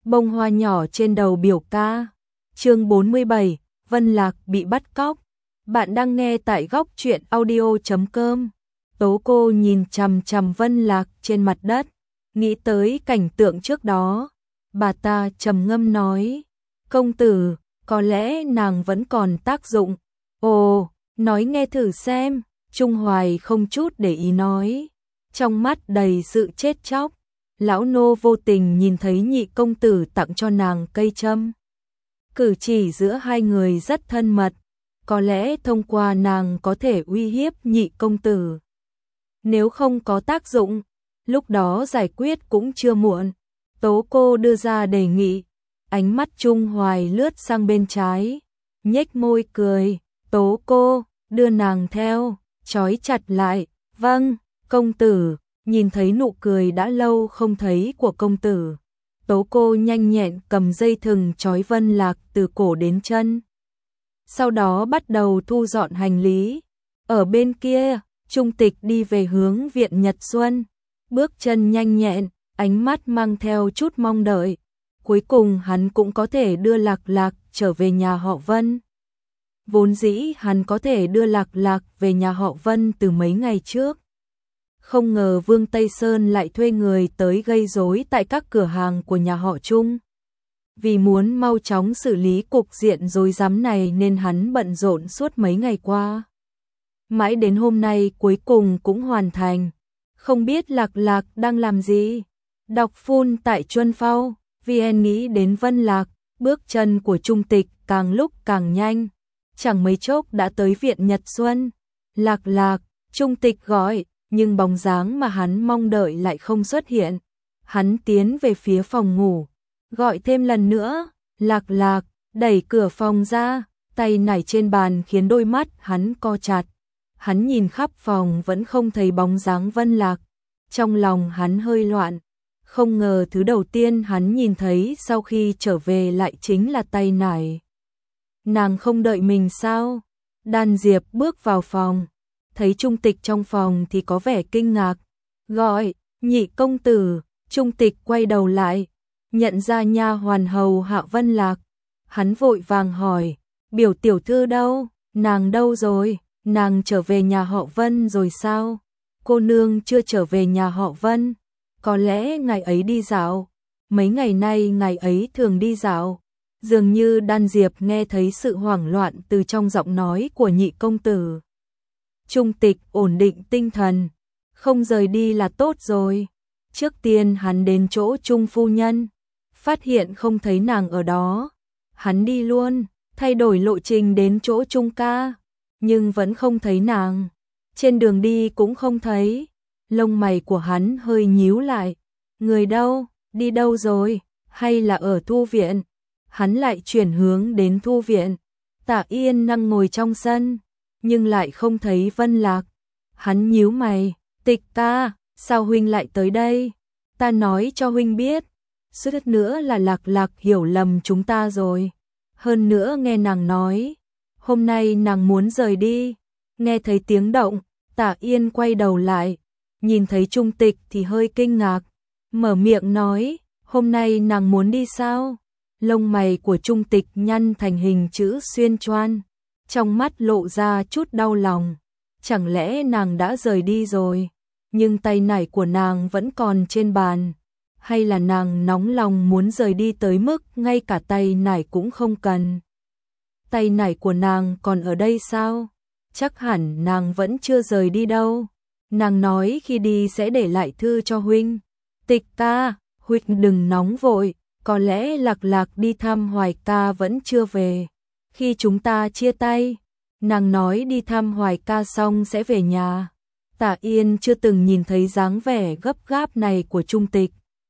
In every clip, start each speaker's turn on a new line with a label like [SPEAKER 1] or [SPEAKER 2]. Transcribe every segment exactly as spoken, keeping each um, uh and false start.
[SPEAKER 1] bông hoa nhỏ trên đầu biểu ca. Chương bốn mươi bảy, Vân Lạc bị bắt cóc. Bạn đang nghe tại góc truyện audio chấm com. Tố Cô nhìn chằm chằm Vân Lạc trên mặt đất, nghĩ tới cảnh tượng trước đó. Bà ta trầm ngâm nói, công tử, có lẽ nàng vẫn còn tác dụng. Ồ, nói nghe thử xem. Trung Hoài không chút để ý nói, trong mắt đầy sự chết chóc. Lão nô vô tình nhìn thấy nhị công tử tặng cho nàng cây châm. Cử chỉ giữa hai người rất thân mật, có lẽ thông qua nàng có thể uy hiếp nhị công tử. Nếu không có tác dụng, lúc đó giải quyết cũng chưa muộn. Tố Cô đưa ra đề nghị, ánh mắt Trung Hoài lướt sang bên trái, nhếch môi cười. Tố Cô đưa nàng theo, trói chặt lại. Vâng, công tử. Nhìn thấy nụ cười đã lâu không thấy của công tử, Tố Cô nhanh nhẹn cầm dây thừng trói Vân Lạc từ cổ đến chân. Sau đó bắt đầu thu dọn hành lý. Ở bên kia, Trung Tịch đi về hướng viện Nhật Xuân, bước chân nhanh nhẹn, ánh mắt mang theo chút mong đợi. Cuối cùng hắn cũng có thể đưa Lạc Lạc trở về nhà họ Vân. Vốn dĩ hắn có thể đưa Lạc Lạc về nhà họ Vân từ mấy ngày trước. Không ngờ Vương Tây Sơn lại thuê người tới gây rối tại các cửa hàng của nhà họ Trung. Vì muốn mau chóng xử lý cục diện rối rắm này nên hắn bận rộn suốt mấy ngày qua. Mãi đến hôm nay cuối cùng cũng hoàn thành. Không biết Lạc Lạc đang làm gì? Đọc phun tại Chuân Phao, vê en nghĩ đến Vân Lạc, bước chân của Trung Tịch càng lúc càng nhanh. Chẳng mấy chốc đã tới viện Nhật Xuân. Lạc Lạc, Trung Tịch gọi. Nhưng bóng dáng mà hắn mong đợi lại không xuất hiện. Hắn tiến về phía phòng ngủ, gọi thêm lần nữa, Lạc Lạc, đẩy cửa phòng ra, tay nải trên bàn khiến đôi mắt hắn co chặt. Hắn nhìn khắp phòng vẫn không thấy bóng dáng Vân Lạc. Trong lòng hắn hơi loạn, không ngờ thứ đầu tiên hắn nhìn thấy sau khi trở về lại chính là tay nải. Nàng không đợi mình sao? Đan Diệp bước vào phòng, thấy Trung Tịch trong phòng thì có vẻ kinh ngạc, gọi, nhị công tử. Trung Tịch quay đầu lại, nhận ra nha hoàn hầu hạ Vân Lạc. Hắn vội vàng hỏi, biểu tiểu thư đâu, nàng đâu rồi, nàng trở về nhà họ Vân rồi sao? Cô nương chưa trở về nhà họ Vân, có lẽ ngày ấy đi dạo, mấy ngày nay ngày ấy thường đi dạo. Dường như Đan Diệp nghe thấy sự hoảng loạn từ trong giọng nói của nhị công tử. Trung Tịch ổn định tinh thần, không rời đi là tốt rồi. Trước tiên hắn đến chỗ Trung phu nhân, phát hiện không thấy nàng ở đó. Hắn đi luôn, thay đổi lộ trình đến chỗ Trung ca, nhưng vẫn không thấy nàng. Trên đường đi cũng không thấy. Lông mày của hắn hơi nhíu lại. Người đâu, đi đâu rồi, hay là ở Thu viện? Hắn lại chuyển hướng đến Thu viện. Tạ Yên đang ngồi trong sân, nhưng lại không thấy Vân Lạc. Hắn nhíu mày, Tịch ca, sao huynh lại tới đây? Ta nói cho huynh biết, suýt nữa là Lạc Lạc hiểu lầm chúng ta rồi. Hơn nữa nghe nàng nói, hôm nay nàng muốn rời đi. Nghe thấy tiếng động, Tạ Yên quay đầu lại, nhìn thấy Trung Tịch thì hơi kinh ngạc, mở miệng nói, hôm nay nàng muốn đi sao? Lông mày của Trung Tịch nhăn thành hình chữ xuyên choan, trong mắt lộ ra chút đau lòng. Chẳng lẽ nàng đã rời đi rồi, nhưng tay nải của nàng vẫn còn trên bàn, hay là nàng nóng lòng muốn rời đi tới mức ngay cả tay nải cũng không cần? Tay nải của nàng còn ở đây sao? Chắc hẳn nàng vẫn chưa rời đi đâu. Nàng nói khi đi sẽ để lại thư cho huynh. Tịch ca, huynh đừng nóng vội, có lẽ Lạc Lạc đi thăm Hoài ca vẫn chưa về. Khi chúng ta chia tay, nàng nói đi thăm Hoài ca xong sẽ về nhà. Tạ Yên chưa từng nhìn thấy dáng vẻ gấp gáp này của Trung Tịch,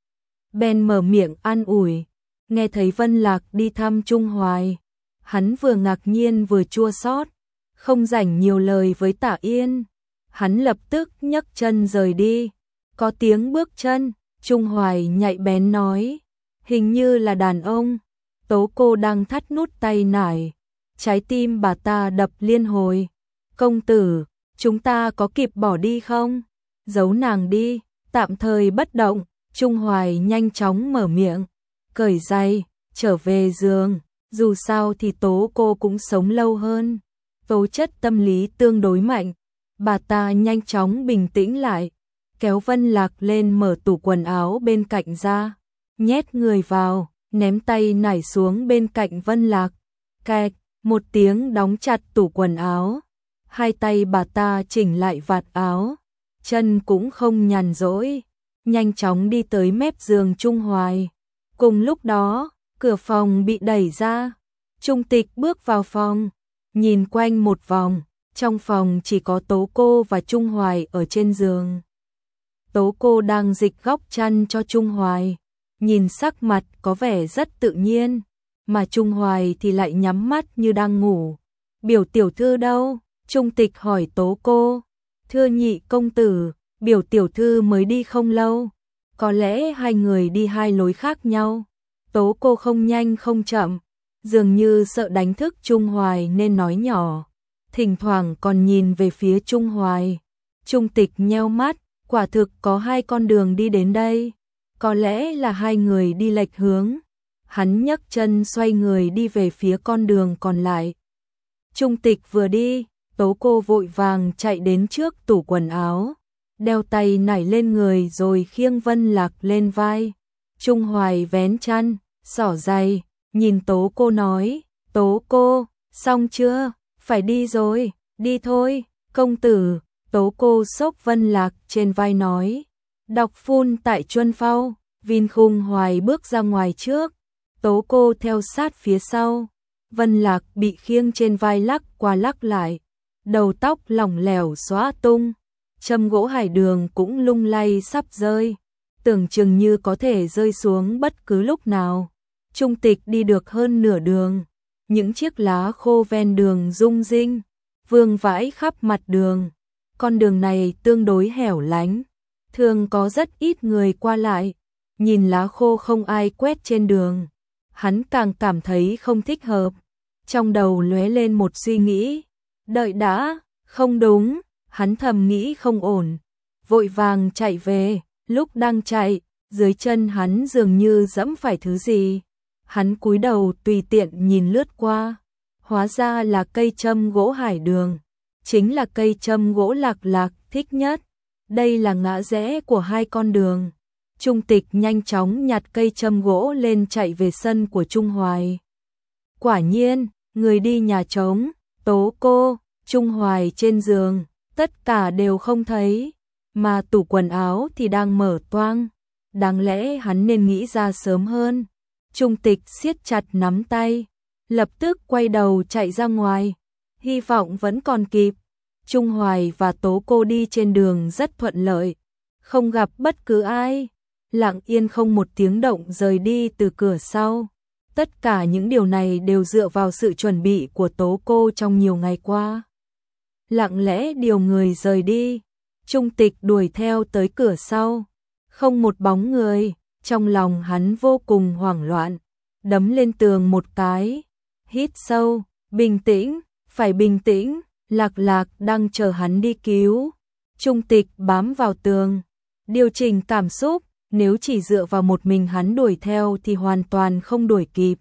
[SPEAKER 1] bèn mở miệng an ủi. Nghe thấy Vân Lạc đi thăm Trung Hoài, hắn vừa ngạc nhiên vừa chua xót, không rảnh nhiều lời với Tạ Yên. Hắn lập tức nhấc chân rời đi. Có tiếng bước chân, Trung Hoài nhạy bén nói, hình như là đàn ông. Tố Cô đang thắt nút tay nải, trái tim bà ta đập liên hồi. Công tử, chúng ta có kịp bỏ đi không? Giấu nàng đi, tạm thời bất động. Trung Hoài nhanh chóng mở miệng, cởi giày, trở về giường, dù sao thì Tố cô cũng sống lâu hơn. Tố chất tâm lý tương đối mạnh, bà ta nhanh chóng bình tĩnh lại, kéo Vân Lạc lên mở tủ quần áo bên cạnh ra, nhét người vào, ném tay nải xuống bên cạnh Vân Lạc. Kẹt, một tiếng đóng chặt tủ quần áo, hai tay bà ta chỉnh lại vạt áo, chân cũng không nhàn rỗi, nhanh chóng đi tới mép giường Trung Hoài. Cùng lúc đó, cửa phòng bị đẩy ra, Trung Tịch bước vào phòng, nhìn quanh một vòng, trong phòng chỉ có Tố cô và Trung Hoài ở trên giường. Tố cô đang dịch góc chăn cho Trung Hoài, nhìn sắc mặt có vẻ rất tự nhiên, mà Trung Hoài thì lại nhắm mắt như đang ngủ. Biểu tiểu thư đâu? Trung Tịch hỏi Tố cô. Thưa nhị công tử, biểu tiểu thư mới đi không lâu, có lẽ hai người đi hai lối khác nhau. Tố cô không nhanh không chậm, dường như sợ đánh thức Trung Hoài nên nói nhỏ, thỉnh thoảng còn nhìn về phía Trung Hoài. Trung Tịch nheo mắt, quả thực có hai con đường đi đến đây, có lẽ là hai người đi lệch hướng. Hắn nhấc chân xoay người đi về phía con đường còn lại. Trung Tịch vừa đi, Tố cô vội vàng chạy đến trước tủ quần áo, đeo tay nải lên người rồi khiêng Vân Lạc lên vai. Trung Hoài vén chăn, xỏ giày, nhìn Tố cô nói, Tố cô, xong chưa, phải đi rồi, đi thôi, công tử. Tố cô xốc Vân Lạc trên vai nói, đọc phun tại Chuân Phao. Vin Khung Hoài bước ra ngoài trước, Tố cô theo sát phía sau. Vân Lạc bị khiêng trên vai lắc qua lắc lại, đầu tóc lỏng lẻo xõa tung, châm gỗ hải đường cũng lung lay sắp rơi, tưởng chừng như có thể rơi xuống bất cứ lúc nào. Trung Tịch đi được hơn nửa đường, những chiếc lá khô ven đường rung rinh, vương vãi khắp mặt đường. Con đường này tương đối hẻo lánh, thường có rất ít người qua lại, nhìn lá khô không ai quét trên đường, hắn càng cảm thấy không thích hợp. Trong đầu lóe lên một suy nghĩ, đợi đã, không đúng, hắn thầm nghĩ không ổn, vội vàng chạy về. Lúc đang chạy, dưới chân hắn dường như dẫm phải thứ gì, hắn cúi đầu tùy tiện nhìn lướt qua, hóa ra là cây châm gỗ hải đường, chính là cây châm gỗ Lạc Lạc thích nhất. Đây là ngã rẽ của hai con đường. Trung Tịch nhanh chóng nhặt cây châm gỗ lên chạy về sân của Trung Hoài. Quả nhiên, người đi nhà trống, Tố cô, Trung Hoài trên giường, tất cả đều không thấy, mà tủ quần áo thì đang mở toang. Đáng lẽ hắn nên nghĩ ra sớm hơn. Trung Tịch siết chặt nắm tay, lập tức quay đầu chạy ra ngoài, hy vọng vẫn còn kịp. Trung Hoài và Tố cô đi trên đường rất thuận lợi, không gặp bất cứ ai, lặng yên không một tiếng động rời đi từ cửa sau. Tất cả những điều này đều dựa vào sự chuẩn bị của Tố cô trong nhiều ngày qua. Lặng lẽ điều người rời đi, Trung Tịch đuổi theo tới cửa sau, không một bóng người, trong lòng hắn vô cùng hoảng loạn, đấm lên tường một cái, hít sâu, bình tĩnh, phải bình tĩnh, Lạc Lạc đang chờ hắn đi cứu. Trung Tịch bám vào tường, điều chỉnh cảm xúc, nếu chỉ dựa vào một mình hắn đuổi theo thì hoàn toàn không đuổi kịp.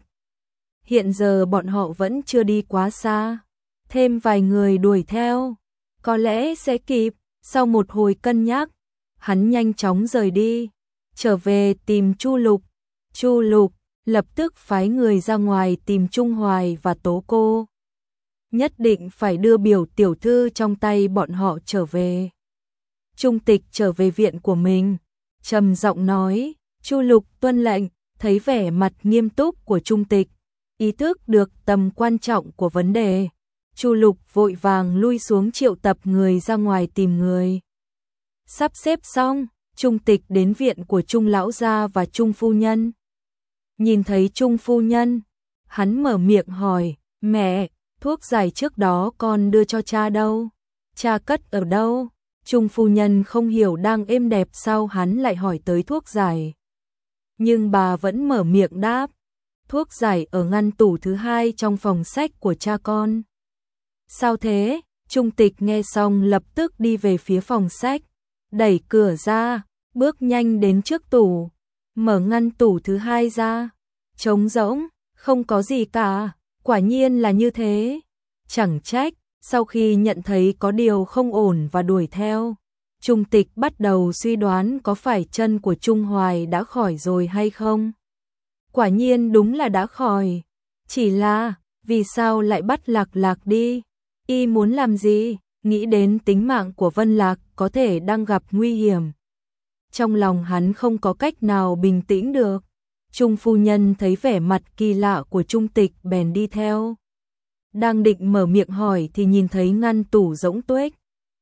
[SPEAKER 1] Hiện giờ bọn họ vẫn chưa đi quá xa, thêm vài người đuổi theo, có lẽ sẽ kịp. Sau một hồi cân nhắc, hắn nhanh chóng rời đi, trở về tìm Chu Lục. Chu Lục lập tức phái người ra ngoài tìm Trung Hoài và Tố cô. Nhất định phải đưa biểu tiểu thư trong tay bọn họ trở về. Trung Tịch trở về viện của mình, trầm giọng nói, Chu Lục tuân lệnh. Thấy vẻ mặt nghiêm túc của Trung Tịch, ý thức được tầm quan trọng của vấn đề, Chu Lục vội vàng lui xuống triệu tập người ra ngoài tìm người. Sắp xếp xong, Trung Tịch đến viện của Trung lão gia và Trung phu nhân. Nhìn thấy Trung phu nhân, hắn mở miệng hỏi, mẹ, thuốc giải trước đó con đưa cho cha đâu? Cha cất ở đâu? Trung phu nhân không hiểu đang êm đẹp sao hắn lại hỏi tới thuốc giải. Nhưng bà vẫn mở miệng đáp, thuốc giải ở ngăn tủ thứ hai trong phòng sách của cha con. Sao thế? Trung Tịch nghe xong lập tức đi về phía phòng sách, đẩy cửa ra, bước nhanh đến trước tủ, mở ngăn tủ thứ hai ra, Trống rỗng, không có gì cả, quả nhiên là như thế. Chẳng trách, sau khi nhận thấy có điều không ổn và đuổi theo, Trung Tịch bắt đầu suy đoán có phải chân của Trung Hoài đã khỏi rồi hay không. Quả nhiên đúng là đã khỏi, chỉ là vì sao lại bắt Lạc Lạc đi? Y muốn làm gì? Nghĩ đến tính mạng của Vân Lạc có thể đang gặp nguy hiểm. Trong lòng hắn không có cách nào bình tĩnh được. Trung phu nhân thấy vẻ mặt kỳ lạ của Trung Tịch bèn đi theo. Đang định mở miệng hỏi thì nhìn thấy ngăn tủ rỗng tuếch.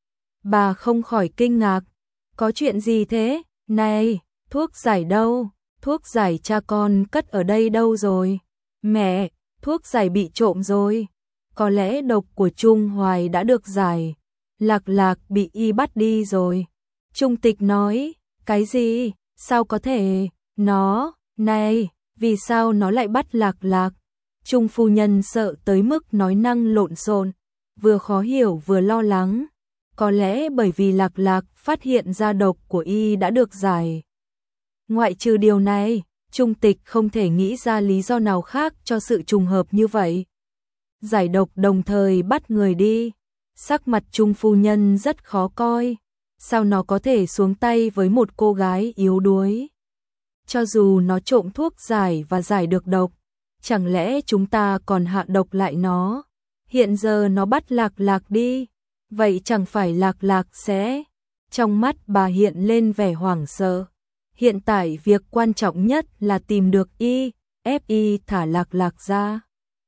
[SPEAKER 1] Bà không khỏi kinh ngạc. Có chuyện gì thế? Này, thuốc giải đâu? Thuốc giải cha con cất ở đây đâu rồi? Mẹ, thuốc giải bị trộm rồi. Có lẽ độc của Trung Hoài đã được giải. Lạc Lạc bị y bắt đi rồi. Trung Tịch nói, cái gì? Sao có thể? Nó, này, vì sao nó lại bắt Lạc Lạc? Trung phu nhân sợ tới mức nói năng lộn xộn, vừa khó hiểu vừa lo lắng. Có lẽ bởi vì Lạc Lạc phát hiện ra độc của y đã được giải. Ngoại trừ điều này, Trung Tịch không thể nghĩ ra lý do nào khác cho sự trùng hợp như vậy. Giải độc đồng thời bắt người đi. Sắc mặt Trung phu nhân rất khó coi. Sao nó có thể xuống tay với một cô gái yếu đuối? Cho dù nó trộm thuốc giải và giải được độc, chẳng lẽ chúng ta còn hạ độc lại nó? Hiện giờ nó bắt Lạc Lạc đi, vậy chẳng phải Lạc Lạc sẽ... Trong mắt bà hiện lên vẻ hoảng sợ. Hiện tại việc quan trọng nhất là tìm được y, ép y thả Lạc Lạc ra.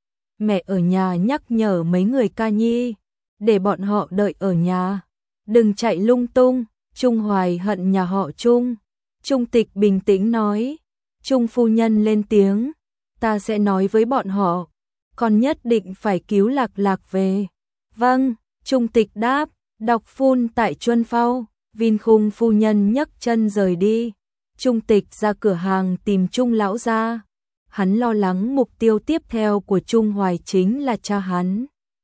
[SPEAKER 1] Mẹ ở nhà nhắc nhở mấy người ca nhi, để bọn họ đợi ở nhà. Đừng chạy lung tung, Trung Hoài hận nhà họ Trung. Trung Tịch bình tĩnh nói. Trung phu nhân lên tiếng, ta sẽ nói với bọn họ, con nhất định phải cứu Lạc Lạc về. Vâng, Trung Tịch đáp, đọc phun tại Chuân Phao. Vin Khung phu nhân nhấc chân rời đi. Trung Tịch ra cửa hàng tìm Trung lão gia. Hắn lo lắng mục tiêu tiếp theo của Trung Hoài chính là cha hắn.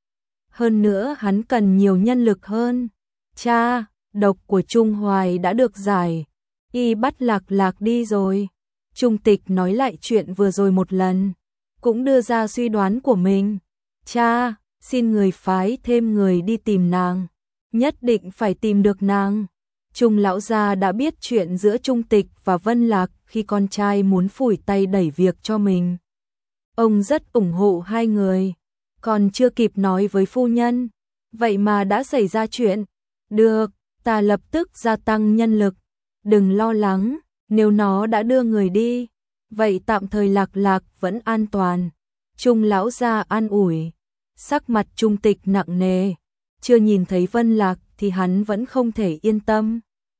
[SPEAKER 1] Hơn nữa hắn cần nhiều nhân lực hơn. Cha, độc của Trung Hoài đã được giải. Y bắt Lạc Lạc đi rồi. Trung Tịch nói lại chuyện vừa rồi một lần, cũng đưa ra suy đoán của mình. Cha, xin người phái thêm người đi tìm nàng. Nhất định phải tìm được nàng. Trung lão gia đã biết chuyện giữa Trung Tịch và Vân Lạc khi con trai muốn phủi tay đẩy việc cho mình. Ông rất ủng hộ hai người. Còn chưa kịp nói với phu nhân, vậy mà đã xảy ra chuyện. Được, ta lập tức gia tăng nhân lực. Đừng lo lắng, nếu nó đã đưa người đi, vậy tạm thời Lạc Lạc vẫn an toàn. Trung lão gia an ủi. Sắc mặt Trung Tịch nặng nề. Chưa nhìn thấy Vân Lạc thì hắn vẫn không thể yên tâm.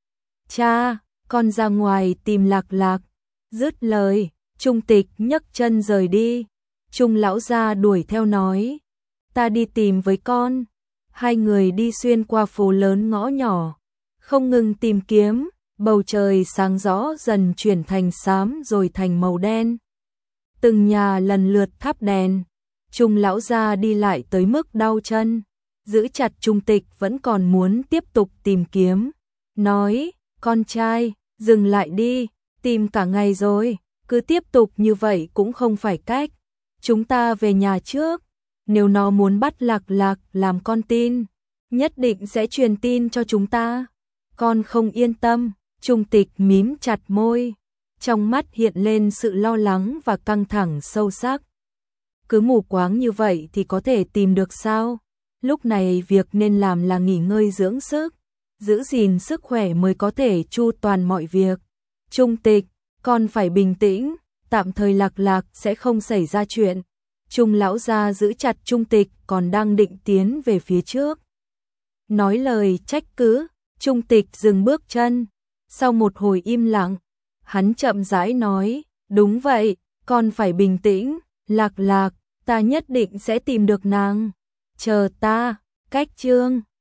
[SPEAKER 1] Cha, con ra ngoài tìm Lạc Lạc. Dứt lời, Trung Tịch nhấc chân rời đi. Trung lão gia đuổi theo nói, ta đi tìm với con. Hai người đi xuyên qua phố lớn ngõ nhỏ, không ngừng tìm kiếm. Bầu trời sáng rõ dần chuyển thành xám rồi thành màu đen. Từng nhà lần lượt thắp đèn. Trung lão gia đi lại tới mức đau chân, giữ chặt Trung Tịch vẫn còn muốn tiếp tục tìm kiếm. Nói, con trai, dừng lại đi, tìm cả ngày rồi, cứ tiếp tục như vậy cũng không phải cách. Chúng ta về nhà trước, nếu nó muốn bắt Lạc Lạc làm con tin, nhất định sẽ truyền tin cho chúng ta. Con không yên tâm. Trung Tịch mím chặt môi, trong mắt hiện lên sự lo lắng và căng thẳng sâu sắc. Cứ mù quáng như vậy thì có thể tìm được sao? Lúc này việc nên làm là nghỉ ngơi dưỡng sức, giữ gìn sức khỏe mới có thể chu toàn mọi việc. Trung Tịch, con phải bình tĩnh, tạm thời Lạc Lạc sẽ không xảy ra chuyện. Trung lão gia giữ chặt Trung Tịch còn đang định tiến về phía trước. Nói lời trách cứ, Trung Tịch dừng bước chân. Sau một hồi im lặng, hắn chậm rãi nói, đúng vậy, con phải bình tĩnh, Lạc Lạc, ta nhất định sẽ tìm được nàng. Chờ ta, cách chương.